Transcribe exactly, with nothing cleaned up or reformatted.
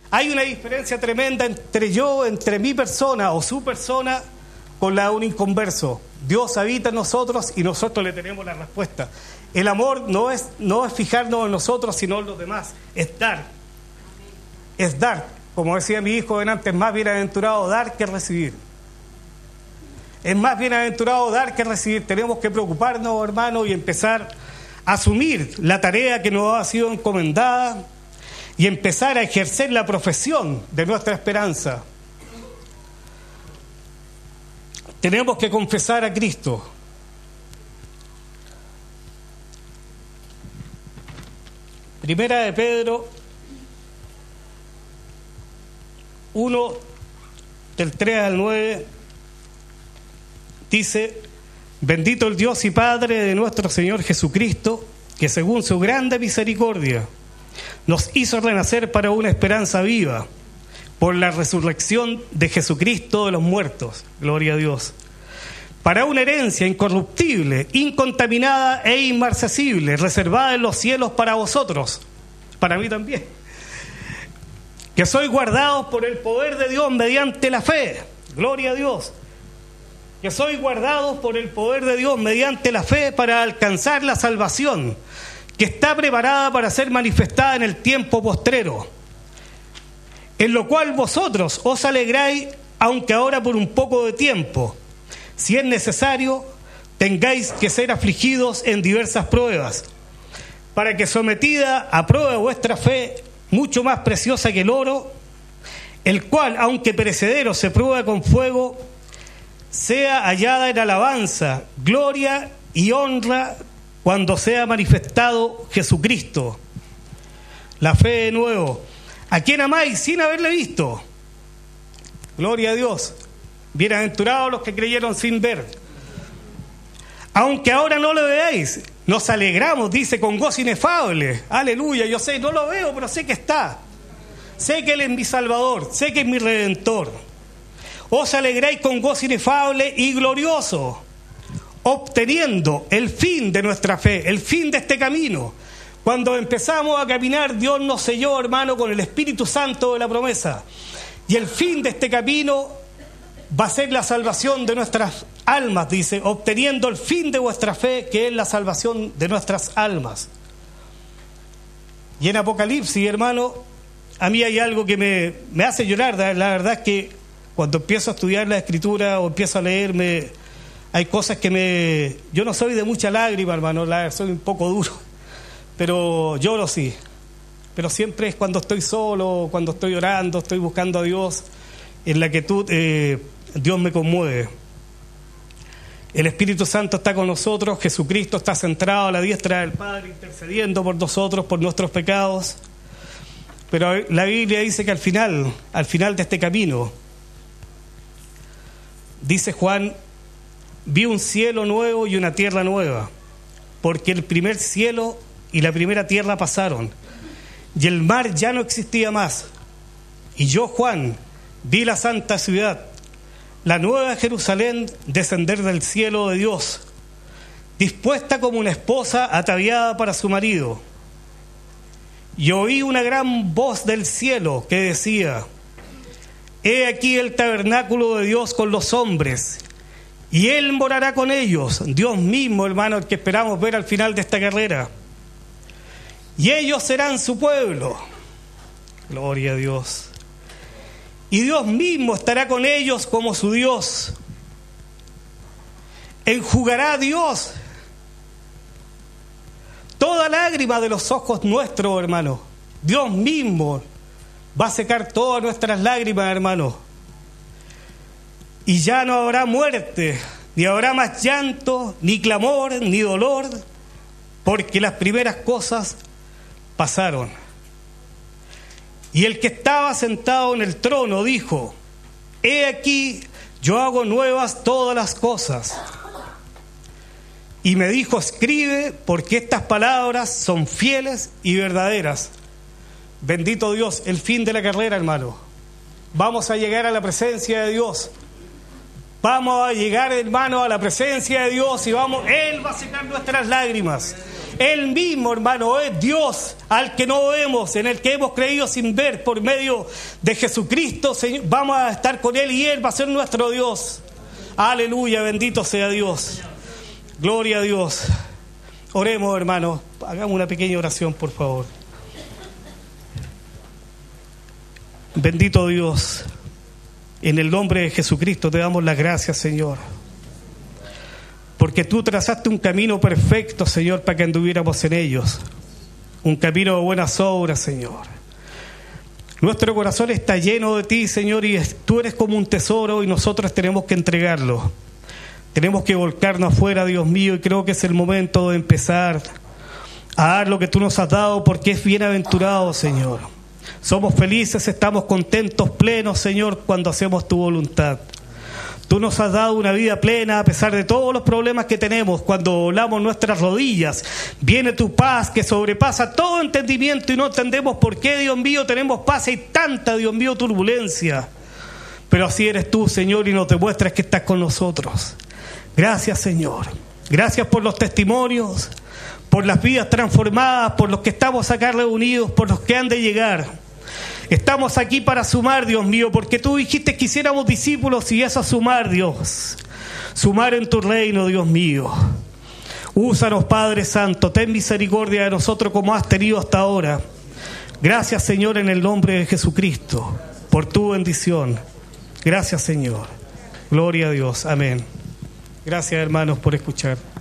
Hay una diferencia tremenda entre yo, entre mi persona o su persona, con la de un inconverso. Dios habita en nosotros y nosotros le tenemos la respuesta. El amor no es, no es fijarnos en nosotros, sino en los demás. Es dar. Es dar. Como decía mi hijo delante, es más bienaventurado dar que recibir. Es más bienaventurado dar que recibir. Tenemos que preocuparnos, hermanos, y empezar a asumir la tarea que nos ha sido encomendada y empezar a ejercer la profesión de nuestra esperanza. Tenemos que confesar a Cristo. Primera de Pedro uno, del tres al nueve, dice: bendito el Dios y Padre de nuestro Señor Jesucristo, que según su grande misericordia nos hizo renacer para una esperanza viva, por la resurrección de Jesucristo de los muertos, gloria a Dios, para una herencia incorruptible, incontaminada e inmarcesible, reservada en los cielos para vosotros, para mí también, que sois guardados por el poder de Dios mediante la fe, gloria a Dios, que sois guardados por el poder de Dios mediante la fe para alcanzar la salvación, que está preparada para ser manifestada en el tiempo postrero, en lo cual vosotros os alegráis, aunque ahora por un poco de tiempo, si es necesario, tengáis que ser afligidos en diversas pruebas, para que sometida a prueba vuestra fe, mucho más preciosa que el oro, el cual, aunque perecedero, se prueba con fuego, sea hallada en alabanza, gloria y honra cuando sea manifestado Jesucristo. La fe de nuevo, a quien amáis sin haberle visto. Gloria a Dios. Bienaventurados los que creyeron sin ver. Aunque ahora no lo veáis, nos alegramos, dice, con gozo inefable. Aleluya, yo sé, no lo veo, pero sé que está. Sé que Él es mi Salvador, sé que es mi Redentor. Os alegráis con gozo inefable y glorioso, obteniendo el fin de nuestra fe, el fin de este camino. Cuando empezamos a caminar, Dios nos selló, hermano, con el Espíritu Santo de la promesa. Y el fin de este camino va a ser la salvación de nuestras almas, dice, obteniendo el fin de vuestra fe, que es la salvación de nuestras almas. Y en Apocalipsis, hermano, a mí hay algo que me, me hace llorar. La verdad es que cuando empiezo a estudiar la Escritura o empiezo a leerme, hay cosas que me... Yo no soy de mucha lágrima, hermano, la, soy un poco duro, pero lloro sí. Pero siempre es cuando estoy solo, cuando estoy orando, estoy buscando a Dios, en la quietud, eh, Dios me conmueve. El Espíritu Santo está con nosotros, Jesucristo está centrado a la diestra del Padre, intercediendo por nosotros, por nuestros pecados. Pero la Biblia dice que al final, al final de este camino, dice Juan, vi un cielo nuevo y una tierra nueva, porque el primer cielo y la primera tierra pasaron, y el mar ya no existía más. Y yo, Juan, vi la santa ciudad, la nueva Jerusalén, descender del cielo de Dios, dispuesta como una esposa ataviada para su marido. Y oí una gran voz del cielo que decía: he aquí el tabernáculo de Dios con los hombres, y Él morará con ellos. Dios mismo, hermano, el que esperamos ver al final de esta carrera. Y ellos serán su pueblo. Gloria a Dios. Y Dios mismo estará con ellos como su Dios. Enjugará a Dios toda lágrima de los ojos nuestros, hermano. Dios mismo va a secar todas nuestras lágrimas, hermano. Y ya no habrá muerte, ni habrá más llanto, ni clamor, ni dolor, porque las primeras cosas pasaron. Y el que estaba sentado en el trono dijo: he aquí, yo hago nuevas todas las cosas. Y me dijo: escribe, porque estas palabras son fieles y verdaderas. Bendito Dios, el fin de la carrera, hermano. Vamos a llegar a la presencia de Dios. Vamos a llegar, hermano, a la presencia de Dios y vamos, Él va a secar nuestras lágrimas. Él mismo, hermano, es Dios al que no vemos, en el que hemos creído sin ver, por medio de Jesucristo. Señor, vamos a estar con Él y Él va a ser nuestro Dios. Aleluya, bendito sea Dios. Gloria a Dios. Oremos, hermanos. Hagamos una pequeña oración, por favor. Bendito Dios, en el nombre de Jesucristo te damos las gracias, Señor, porque tú trazaste un camino perfecto, Señor, para que anduviéramos en ellos, un camino de buenas obras, Señor. Nuestro corazón está lleno de ti, Señor, y tú eres como un tesoro y nosotros tenemos que entregarlo. Tenemos que volcarnos afuera, Dios mío, y creo que es el momento de empezar a dar lo que tú nos has dado, porque es bienaventurado, Señor. Somos felices, estamos contentos, plenos, Señor, cuando hacemos tu voluntad. Tú nos has dado una vida plena a pesar de todos los problemas que tenemos. Cuando doblamos nuestras rodillas, viene tu paz que sobrepasa todo entendimiento y no entendemos por qué, Dios mío, tenemos paz y tanta, Dios mío, turbulencia. Pero así eres tú, Señor, y nos demuestras que estás con nosotros. Gracias, Señor. Gracias por los testimonios, por las vidas transformadas, por los que estamos acá reunidos, por los que han de llegar. Estamos aquí para sumar, Dios mío, porque tú dijiste que hiciéramos discípulos y eso es sumar, Dios. Sumar en tu reino, Dios mío. Úsanos, Padre Santo, ten misericordia de nosotros como has tenido hasta ahora. Gracias, Señor, en el nombre de Jesucristo, por tu bendición. Gracias, Señor. Gloria a Dios. Amén. Gracias, hermanos, por escuchar.